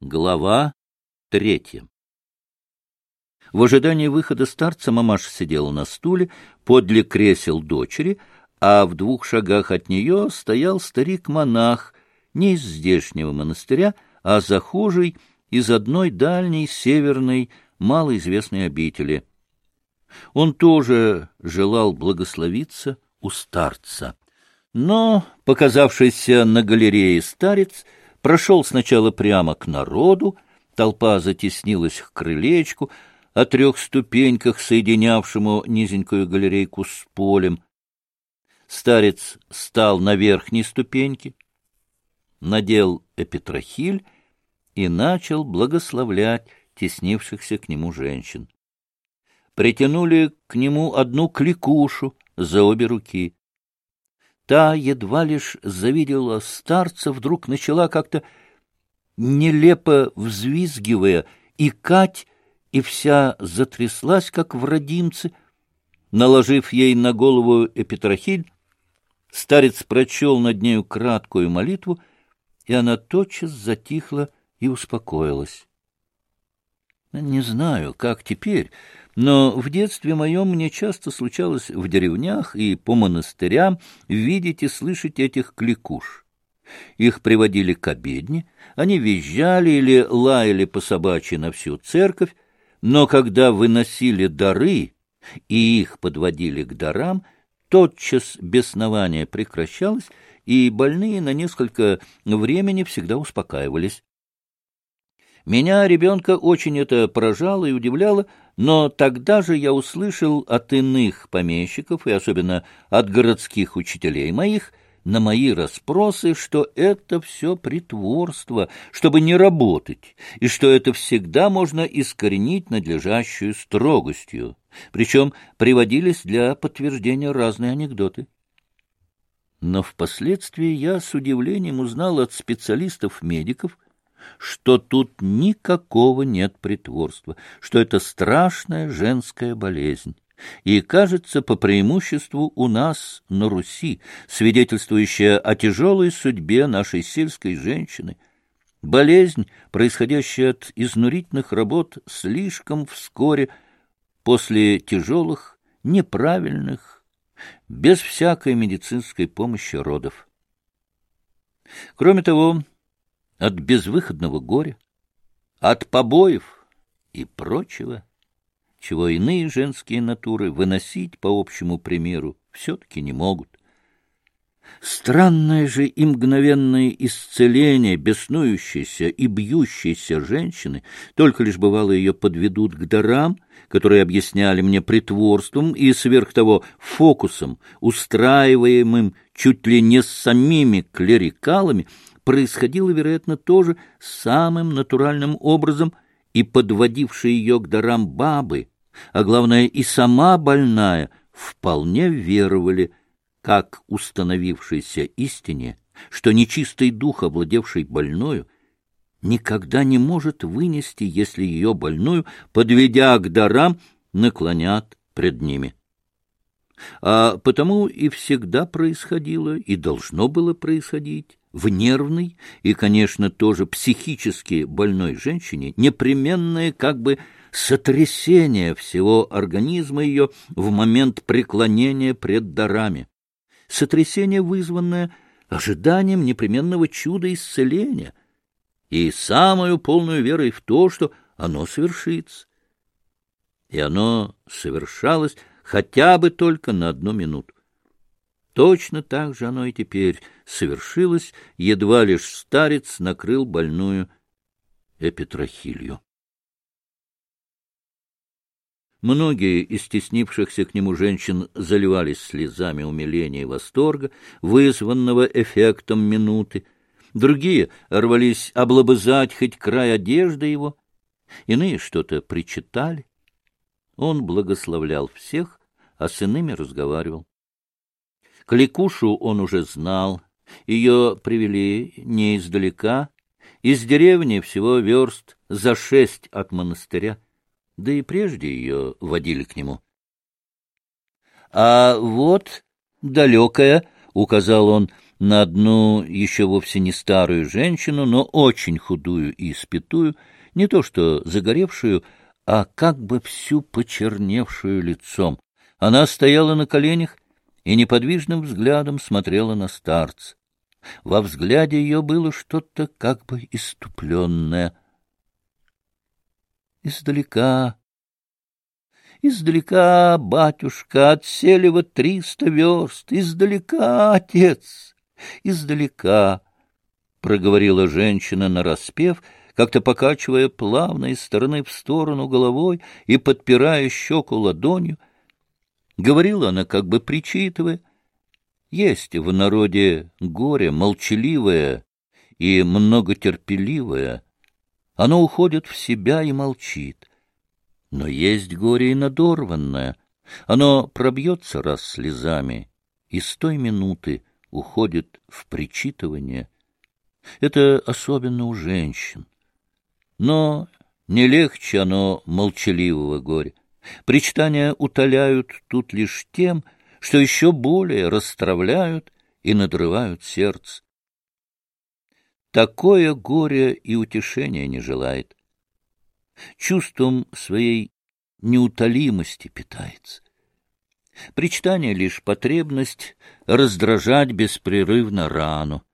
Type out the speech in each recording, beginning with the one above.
Глава 3. В ожидании выхода старца мамаша сидела на стуле подле кресел дочери, а в 2 шагах от нее стоял старик-монах не из здешнего монастыря, а захожий из одной дальней северной малоизвестной обители. Он тоже желал благословиться у старца. Но показавшийся на галерее старец прошел сначала прямо к народу, толпа затеснилась к крылечку, о 3 ступеньках, соединявшему низенькую галерейку с полем. Старец стал на верхней ступеньке, надел эпитрахиль и начал благословлять теснившихся к нему женщин. Притянули к нему одну кликушу за обе руки. Та, едва лишь завидела старца, вдруг начала как-то нелепо взвизгивая, икать, и вся затряслась, как в родимце. Наложив ей на голову эпитрахиль, старец прочел над нею краткую молитву, и она тотчас затихла и успокоилась. Не знаю, как теперь, но в детстве моем мне часто случалось в деревнях и по монастырям видеть и слышать этих кликуш. Их приводили к обедне, они визжали или лаяли по собачьи на всю церковь, но когда выносили дары и их подводили к дарам, тотчас беснование прекращалось, и больные на несколько времени всегда успокаивались. Меня, ребенка, очень это поражало и удивляло, но тогда же я услышал от иных помещиков, и особенно от городских учителей моих, на мои расспросы, что это все притворство, чтобы не работать, и что это всегда можно искоренить надлежащую строгостью. Причем приводились для подтверждения разные анекдоты. Но впоследствии я с удивлением узнал от специалистов-медиков, что тут никакого нет притворства, что это страшная женская болезнь, и, кажется, по преимуществу у нас на Руси, свидетельствующая о тяжелой судьбе нашей сельской женщины, болезнь, происходящая от изнурительных работ слишком вскоре после тяжелых, неправильных, без всякой медицинской помощи родов. Кроме того, от безвыходного горя, от побоев и прочего, чего иные женские натуры выносить по общему примеру все-таки не могут. Странное же и мгновенное исцеление беснующейся и бьющейся женщины, только лишь бывало ее подведут к дарам, которые объясняли мне притворством и сверх того фокусом, устраиваемым чуть ли не с самими клерикалами, происходило, вероятно, тоже самым натуральным образом, и подводившие ее к дарам бабы, а главное и сама больная, вполне веровали, как установившейся истине, что нечистый дух, овладевший больною, никогда не может вынести, если ее больную, подведя к дарам, наклонят пред ними. А потому и всегда происходило, и должно было происходить, в нервной и, конечно, тоже психически больной женщине непременное как бы сотрясение всего организма ее в момент преклонения пред дарами. Сотрясение, вызванное ожиданием непременного чуда исцеления и самую полную верой в то, что оно совершится. И оно совершалось хотя бы только на 1 минуту. Точно так же оно и теперь совершилось, едва лишь старец накрыл больную эпитрахилью. Многие из стеснившихся к нему женщин заливались слезами умиления и восторга, вызванного эффектом минуты. Другие рвались облобызать хоть край одежды его, иные что-то причитали. Он благословлял всех, а с иными разговаривал. Кликушу он уже знал, ее привели не издалека, из деревни всего верст за 6 от монастыря, да и прежде ее водили к нему. — А вот далекая, — указал он на одну еще вовсе не старую женщину, но очень худую и испитую, не то что загоревшую, а как бы всю почерневшую лицом. Она стояла на коленях и неподвижным взглядом смотрела на старца. Во взгляде ее было что-то как бы исступленное. Издалека, батюшка, от Селева 300 верст, издалека, отец, издалека, — проговорила женщина нараспев, как-то покачивая плавно из стороны в сторону головой и подпирая щеку ладонью. Говорила она, как бы причитывая. Есть в народе горе молчаливое и многотерпеливое. Оно уходит в себя и молчит. Но есть горе и надорванное. Оно пробьется раз слезами и с той минуты уходит в причитывание. Это особенно у женщин. Но не легче оно молчаливого горя. Причитания утоляют тут лишь тем, что еще более расстравляют и надрывают сердце. Такое горе и утешения не желает. Чувством своей неутолимости питается. Причитание — лишь потребность раздражать беспрерывно рану.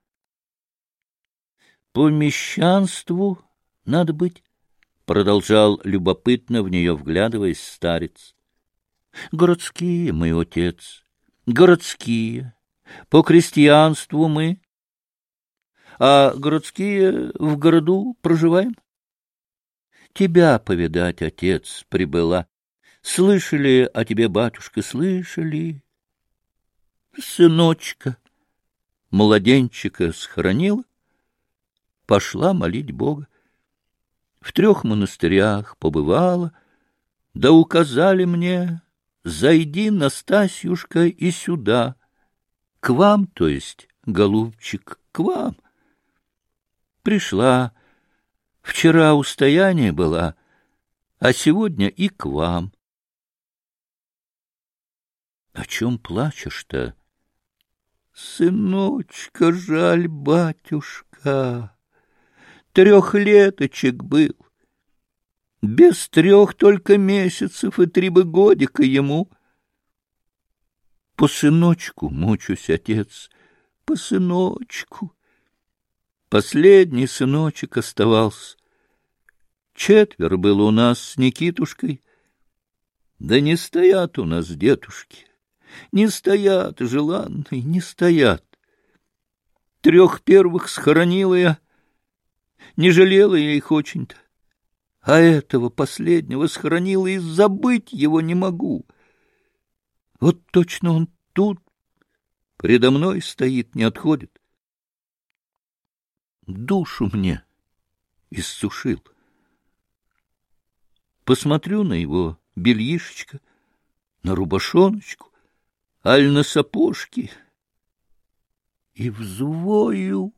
По мещанству надо быть, — продолжал любопытно в нее вглядываясь старец. Городские мы, отец, городские, по крестьянству мы, а городские в городу проживаем. Тебя повидать, отец, прибыла. Слышали о тебе, батюшка, слышали? Сыночка, младенчика схоронила, пошла молить Бога. В 3 монастырях побывала, да указали мне: зайди, Настасьюшка, и сюда. К вам, то есть, голубчик, к вам. Пришла. Вчера устояние была, а сегодня и к вам. О чем плачешь-то? Сыночка, жаль, батюшка. 3-леточек был. Без 3 только месяцев и 3 бы годика ему. По сыночку мучусь, отец, по сыночку. Последний сыночек оставался. 4 было у нас с Никитушкой. Да не стоят у нас детушки. Не стоят, желанные, не стоят. 3 первых схоронила я. Не жалела я их очень-то. А этого последнего схоронила, и забыть его не могу. Вот точно он тут, предо мной стоит, не отходит. Душу мне иссушил. Посмотрю на его бельишечко, на рубашоночку, аль на сапожки, и взвою.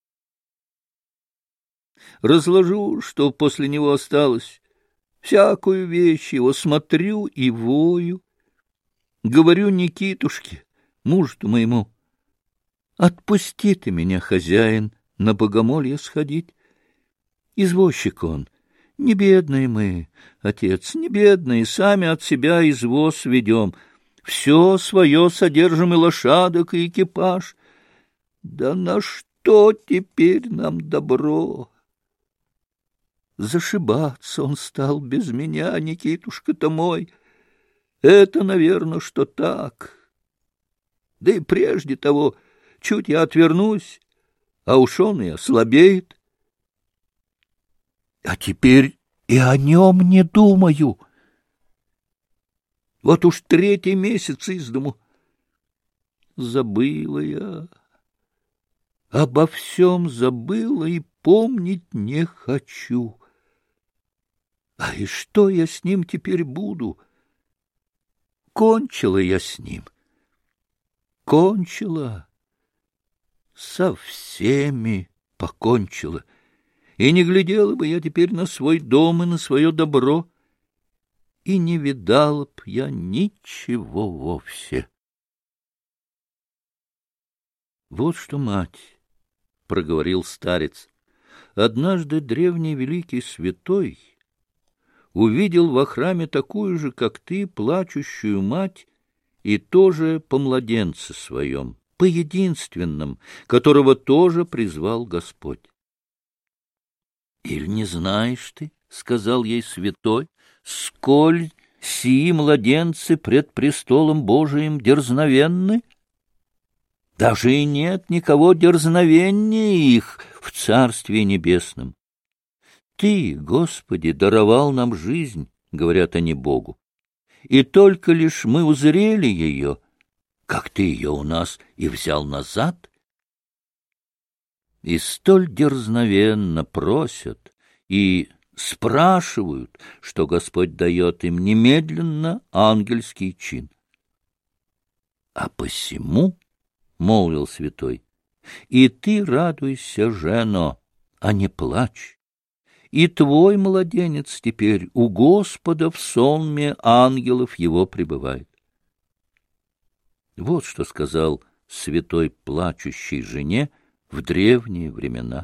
Разложу, что после него осталось, всякую вещь его, смотрю и вою. Говорю Никитушке, мужу-то моему: отпусти ты меня, хозяин, на богомолье сходить. Извозчик он, не бедные мы, отец, не бедные, сами от себя извоз ведем, все свое содержим, и лошадок, и экипаж. Да на что теперь нам добро? Зашибаться он стал без меня, Никитушка-то мой. Это, наверное, что так. Да и прежде того, чуть я отвернусь, а уж он и ослабеет. А теперь и о нем не думаю. Вот уж 3-й месяц из дому. Забыла я. Обо всем забыла и помнить не хочу. А и что я с ним теперь буду? Кончила я с ним. Кончила. Со всеми покончила. И не глядела бы я теперь на свой дом и на свое добро, и не видала б я ничего вовсе. Вот что, мать, — проговорил старец, — однажды древний великий святой увидел во храме такую же, как ты, плачущую мать, и тоже по младенце своем, по единственном, которого тоже призвал Господь. — Или не знаешь ты, — сказал ей святой, — сколь сии младенцы пред престолом Божиим дерзновенны? Даже и нет никого дерзновеннее их в Царстве Небесном. Ты, Господи, даровал нам жизнь, говорят они Богу, и только лишь мы узрели ее, как ты ее у нас и взял назад. И столь дерзновенно просят и спрашивают, что Господь дает им немедленно ангельский чин. А посему, — молвил святой, — и ты радуйся, жено, а не плачь. И твой младенец теперь у Господа в сонме ангелов его пребывает. Вот что сказал святой плачущей жене в древние времена.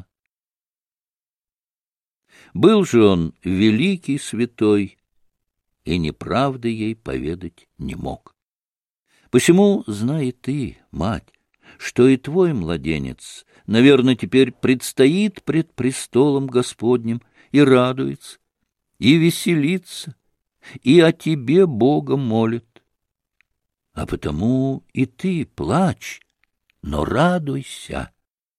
Был же он великий святой, и неправды ей поведать не мог. Посему знай ты, мать, что и твой младенец, наверное, теперь предстоит пред престолом Господним и радуется, и веселится, и о тебе Бога молит. А потому и ты плачь, но радуйся.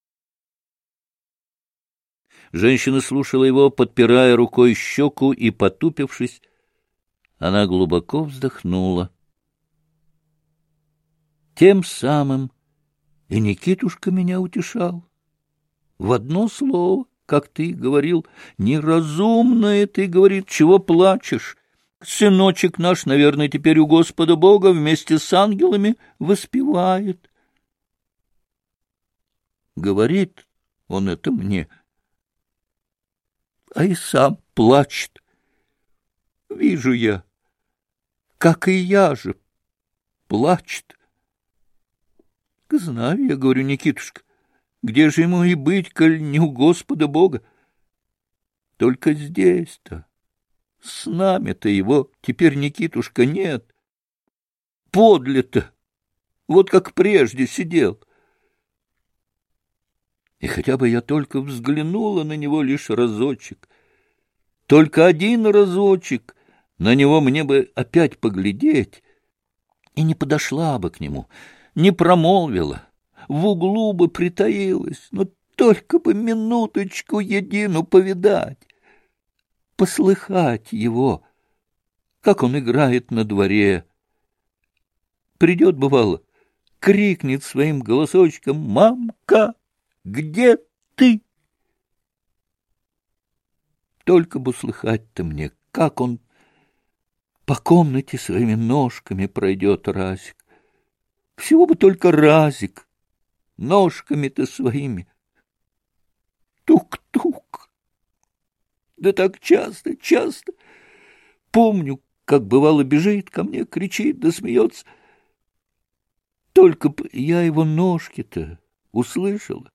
Женщина слушала его, подпирая рукой щеку и потупившись. Она глубоко вздохнула. Тем самым и Никитушка меня утешал. В одно слово, как ты говорил, неразумное ты, говорит, чего плачешь? Сыночек наш, наверное, теперь у Господа Бога вместе с ангелами воспевает. Говорит он это мне, а и сам плачет. Вижу я, как и я же, плачет. Знаю, я говорю, Никитушка, где же ему и быть, коль не у Господа Бога? Только здесь-то, с нами-то его теперь, Никитушка, нет. Подле-то, вот как прежде сидел. И хотя бы я только взглянула на него лишь разочек, только один разочек, на него мне бы опять поглядеть, и не подошла бы к нему, не промолвила, в углу бы притаилась, но только бы минуточку едину повидать, послыхать его, как он играет на дворе. Придет, бывало, крикнет своим голосочком: «Мамка, где ты?» Только бы услыхать-то мне, как он по комнате своими ножками пройдет разик. Всего бы только разик, ножками-то своими. Тук-тук. Да так часто, часто. Помню, как бывало бежит ко мне, кричит да смеется. Только б я его ножки-то услышала,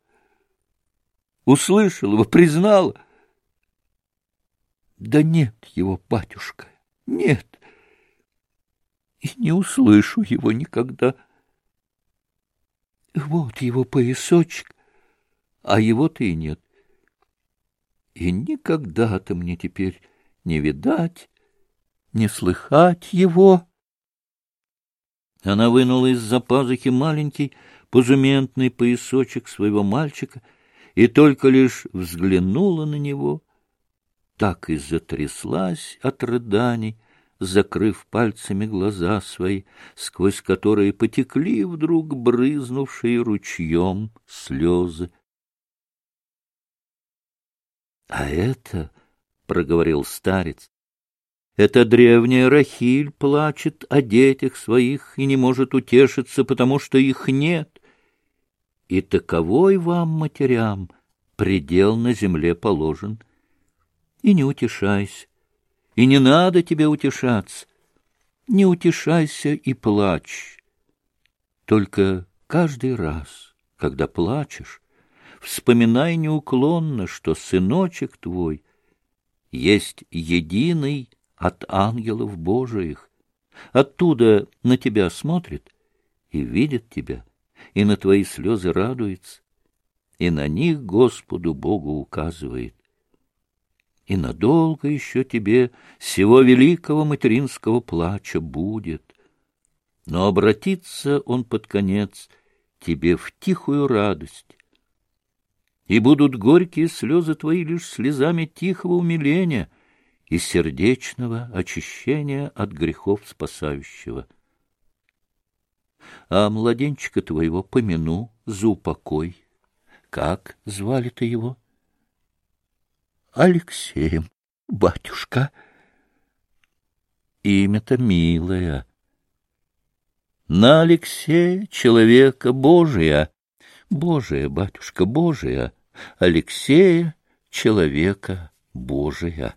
признала. Да нет его, батюшка, нет. И не услышу его никогда. Вот его поясочек, а его-то и нет. И никогда-то мне теперь не видать, не слыхать его. Она вынула из-за пазухи маленький позументный поясочек своего мальчика и только лишь взглянула на него, так и затряслась от рыданий, закрыв пальцами глаза свои, сквозь которые потекли вдруг брызнувшие ручьем слезы. — А это, — проговорил старец, — это древняя Рахиль плачет о детях своих и не может утешиться, потому что их нет. И таковой вам, матерям, предел на земле положен. И не утешайся. И не надо тебе утешаться. Не утешайся и плачь. Только каждый раз, когда плачешь, вспоминай неуклонно, что сыночек твой есть единый от ангелов Божиих. Оттуда на тебя смотрит и видит тебя, и на твои слезы радуется, и на них Господу Богу указывает. И надолго еще тебе сего великого материнского плача будет. Но обратится он под конец тебе в тихую радость, и будут горькие слезы твои лишь слезами тихого умиления и сердечного очищения от грехов спасающего. А младенчика твоего помяну за упокой. Как звали ты его? Алексеем, батюшка. Имя-то милое. На Алексея, человека Божия. Божия, батюшка, Божия. Алексея, человека Божия.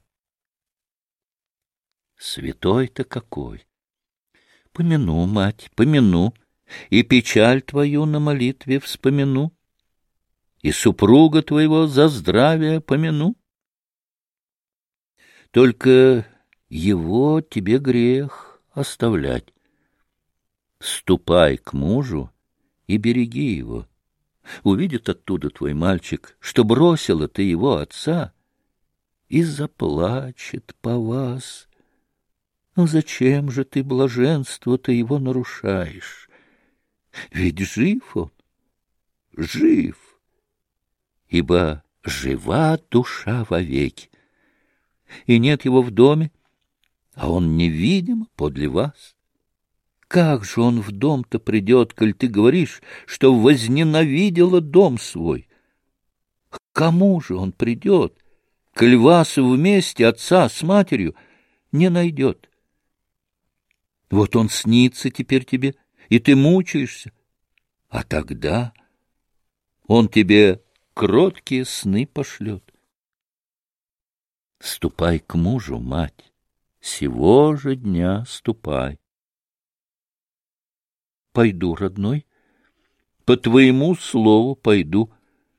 Святой-то какой! Помяну, мать, помяну, и печаль твою на молитве вспомяну, и супруга твоего за здравие помяну. Только его тебе грех оставлять. Ступай к мужу и береги его. Увидит оттуда твой мальчик, что бросила ты его отца, и заплачет по вас. Ну зачем же ты блаженство-то его нарушаешь? Ведь жив он, жив, ибо жива душа вовеки. И нет его в доме, а он невидим подле вас. Как же он в дом-то придет, коль ты говоришь, что возненавидела дом свой? К кому же он придет, коль вас вместе, отца с матерью, не найдет? Вот он снится теперь тебе, и ты мучаешься, а тогда он тебе кроткие сны пошлет. Ступай к мужу, мать, сего же дня ступай. Пойду, родной, по твоему слову пойду.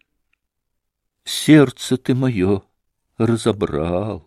Сердце ты мое разобрал.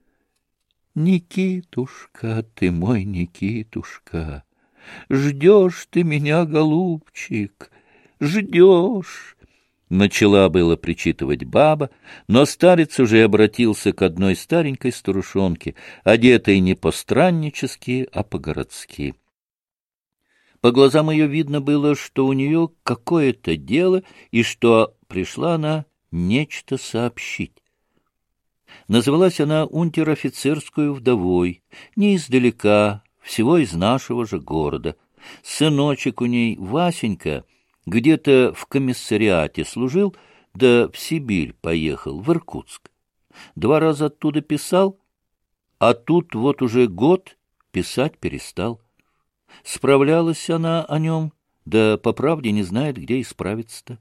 Никитушка, ты мой Никитушка, ждешь ты меня, голубчик, ждешь. Начала было причитывать баба, но старец уже обратился к одной старенькой старушонке, одетой не по-страннически, а по-городски. По глазам ее видно было, что у нее какое-то дело, и что пришла она нечто сообщить. Называлась она унтер-офицерскую вдовой, не издалека, всего из нашего же города. Сыночек у ней, Васенька, где-то в комиссариате служил, да в Сибирь поехал, в Иркутск. 2 раза оттуда писал, а тут вот уже год писать перестал. Справлялась она о нем, да по правде не знает, где исправиться-то.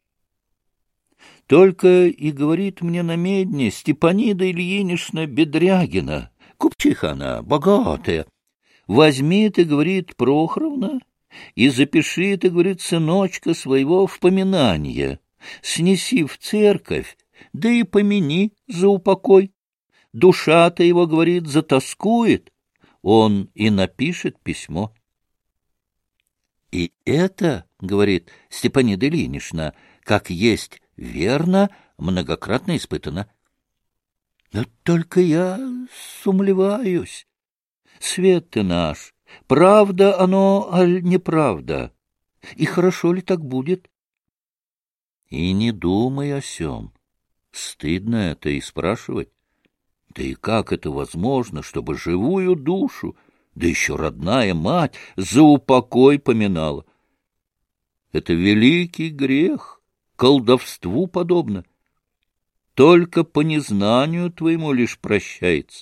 Только и говорит мне на медне Степанида Ильинична Бедрягина, купчиха она, богатая. Возьми, ты, говорит, Прохоровна, и запиши, ты, говорит, сыночка своего в поминание, снеси в церковь, да и помяни за упокой. Душа-то его, говорит, затоскует, он и напишет письмо. И это, говорит Степанида Ильинична, как есть верно, многократно испытано. Но только я сумлеваюсь. Свет ты наш, правда оно, аль неправда? И хорошо ли так будет? И не думай о сём. Стыдно это и спрашивать. Да и как это возможно, чтобы живую душу, да еще родная мать, за упокой поминала? Это великий грех, колдовству подобно. Только по незнанию твоему лишь прощается.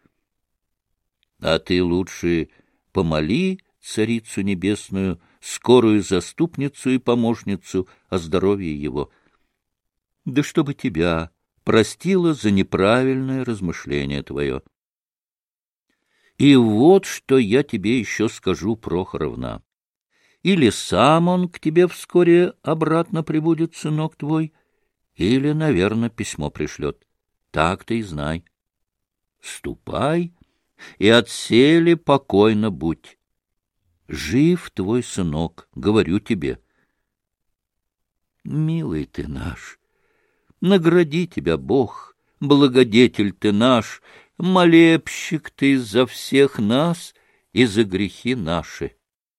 А ты лучше помоли Царицу Небесную, скорую заступницу и помощницу о здоровье его. Да чтобы тебя простила за неправильное размышление твое. И вот что я тебе еще скажу, Прохоровна. или сам он к тебе вскоре обратно прибудет, сынок твой, или, наверное, письмо пришлет. Так ты и знай. Ступай и отселе покойно будь. Жив твой сынок, говорю тебе. Милый ты наш, награди тебя Бог, благодетель ты наш, молебщик ты за всех нас и за грехи наши.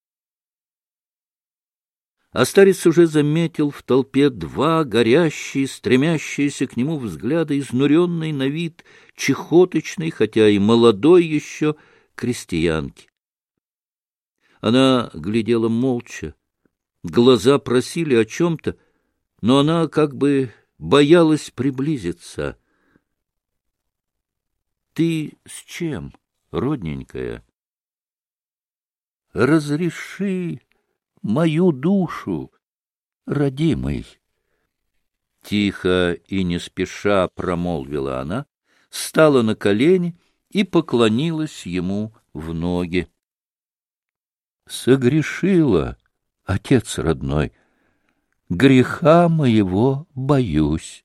А старец уже заметил в толпе два горящие, стремящиеся к нему взгляда, изнуренный на вид, чехоточный, хотя и молодой еще, крестьянки. Она глядела молча, глаза просили о чем-то, но она как бы боялась приблизиться. — Ты с чем, родненькая? — Разреши мою душу, родимый. Тихо и не спеша промолвила она, стала на колени и поклонилась ему в ноги. Согрешила, отец родной, греха моего боюсь.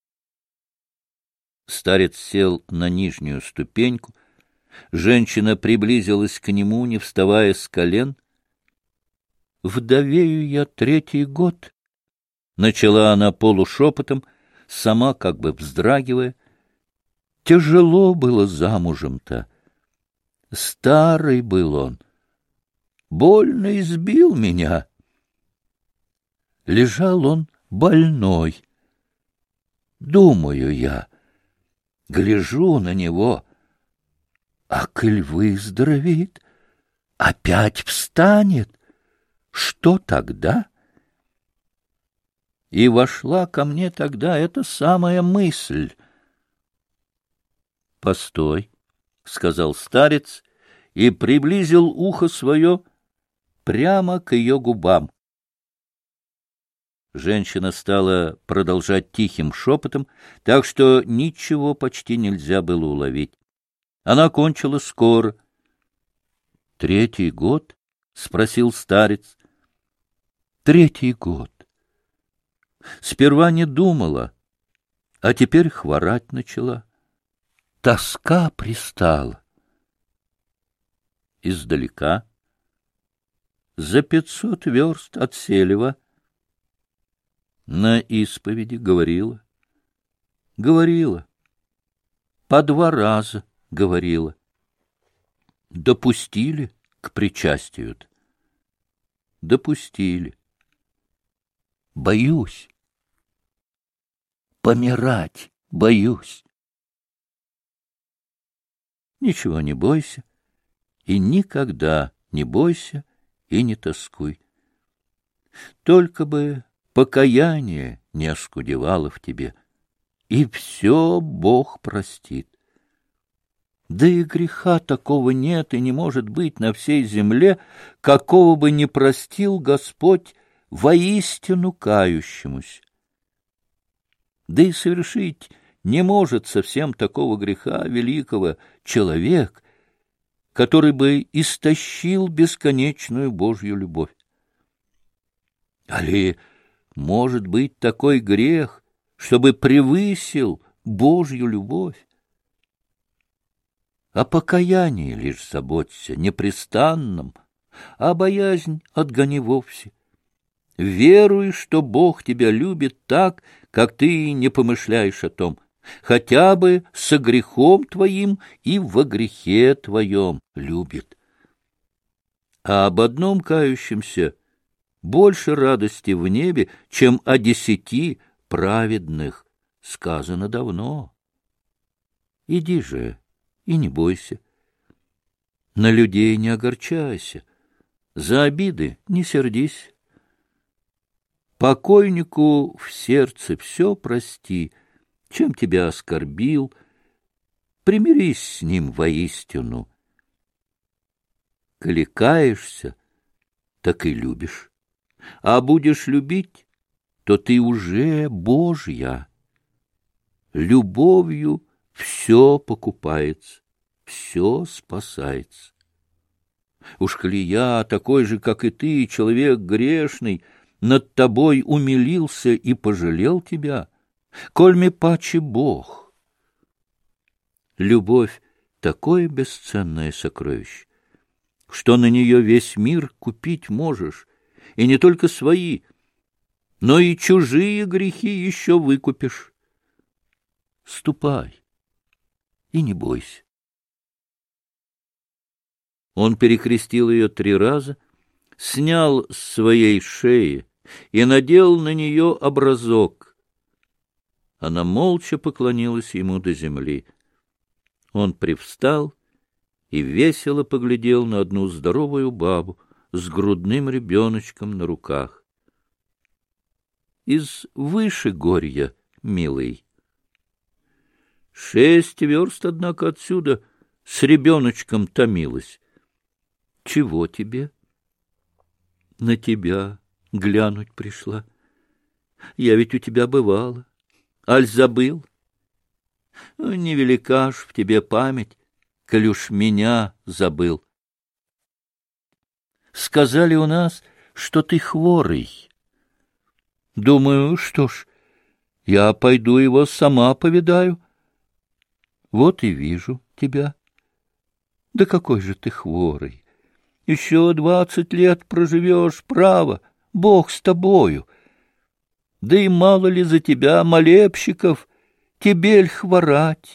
Старец сел на нижнюю ступеньку, женщина приблизилась к нему, не вставая с колен. «Вдовею я 3-й год», — начала она полушепотом, сама как бы вздрагивая. «Тяжело было замужем-то. Старый был он. Больно избил меня. Лежал он больной. Думаю я, гляжу на него, а коль выздоровеет, опять встанет. Что тогда?» И вошла ко мне тогда эта самая мысль. «Постой», — сказал старец и приблизил ухо свое прямо к ее губам. Женщина стала продолжать тихим шепотом, так что ничего почти нельзя было уловить. Она кончила скоро. «3-й год?» — спросил старец. «3-й год. Сперва не думала, а теперь хворать начала. Тоска пристала». Издалека, за 500 верст от Селева, на исповеди говорила. По 2 раза говорила. Допустили к причастию-то? Допустили. Боюсь. Помирать боюсь. Ничего не бойся, и никогда не бойся и не тоскуй. Только бы покаяние не оскудевало в тебе, и все Бог простит. Да и греха такого нет и не может быть на всей земле, какого бы не простил Господь воистину кающемуся. Да и совершить не может совсем такого греха великого человек, который бы истощил бесконечную Божью любовь. Али может быть такой грех, чтобы превысил Божью любовь? О покаянии лишь заботься, непрестанном, а боязнь отгони вовсе. Веруй, что Бог тебя любит так, как ты не помышляешь о том, хотя бы со грехом твоим и во грехе твоем любит. А об одном кающемся больше радости в небе, чем о 10 праведных, сказано давно. Иди же и не бойся. На людей не огорчайся, за обиды не сердись. Покойнику в сердце все прости, чем тебя оскорбил, примирись с ним воистину. Коли каешься, так и любишь, а будешь любить, то ты уже Божья. Любовью все покупается, все спасается. Уж коли я, такой же, как и ты, человек грешный, над тобой умилился и пожалел тебя, коль ми паче Бог. Любовь — такое бесценное сокровище, что на нее весь мир купить можешь, и не только свои, но и чужие грехи еще выкупишь. Ступай и не бойся. Он перекрестил ее 3 раза, снял с своей шеи и надел на нее образок. Она молча поклонилась ему до земли. Он привстал и весело поглядел на одну здоровую бабу с грудным ребеночком на руках. Из Вышегорья, милый. 6 верст, однако, отсюда с ребеночком томилась. Чего тебе? На тебя глянуть пришла. Я ведь у тебя бывала. Аль забыл? Невелика ж в тебе память, коль уж меня забыл. Сказали у нас, что ты хворый. Думаю, что ж, я пойду его сама повидаю. Вот и вижу тебя. Да какой же ты хворый! Еще 20 лет проживешь, право, Бог с тобою. Да и мало ли за тебя, молебщиков, тебе ль хворать?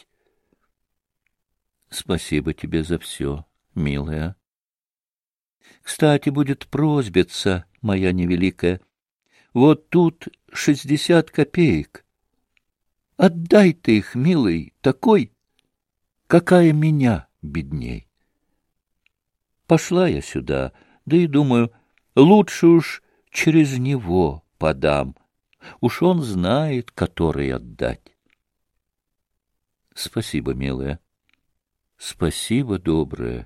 Спасибо тебе за все, милая. Кстати, будет просьбица моя невеликая. Вот тут 60 копеек. Отдай ты их, милый, такой, какая меня бедней. Пошла я сюда, да и думаю, лучше уж через него подам. Уж он знает, который отдать. Спасибо, милая. Спасибо, добрая.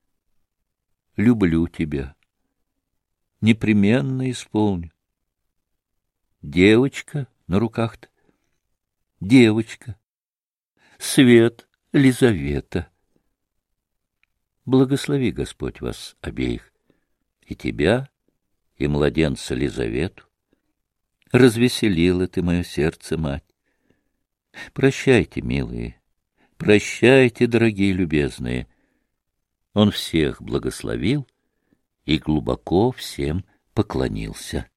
Люблю тебя. Непременно исполню. Девочка на руках-то. Девочка. Свет Лизавета. Благослови Господь вас обеих, и тебя, и младенца Лизавету. Развеселила ты мое сердце, мать. Прощайте, милые, прощайте, дорогие любезные. Он всех благословил и глубоко всем поклонился.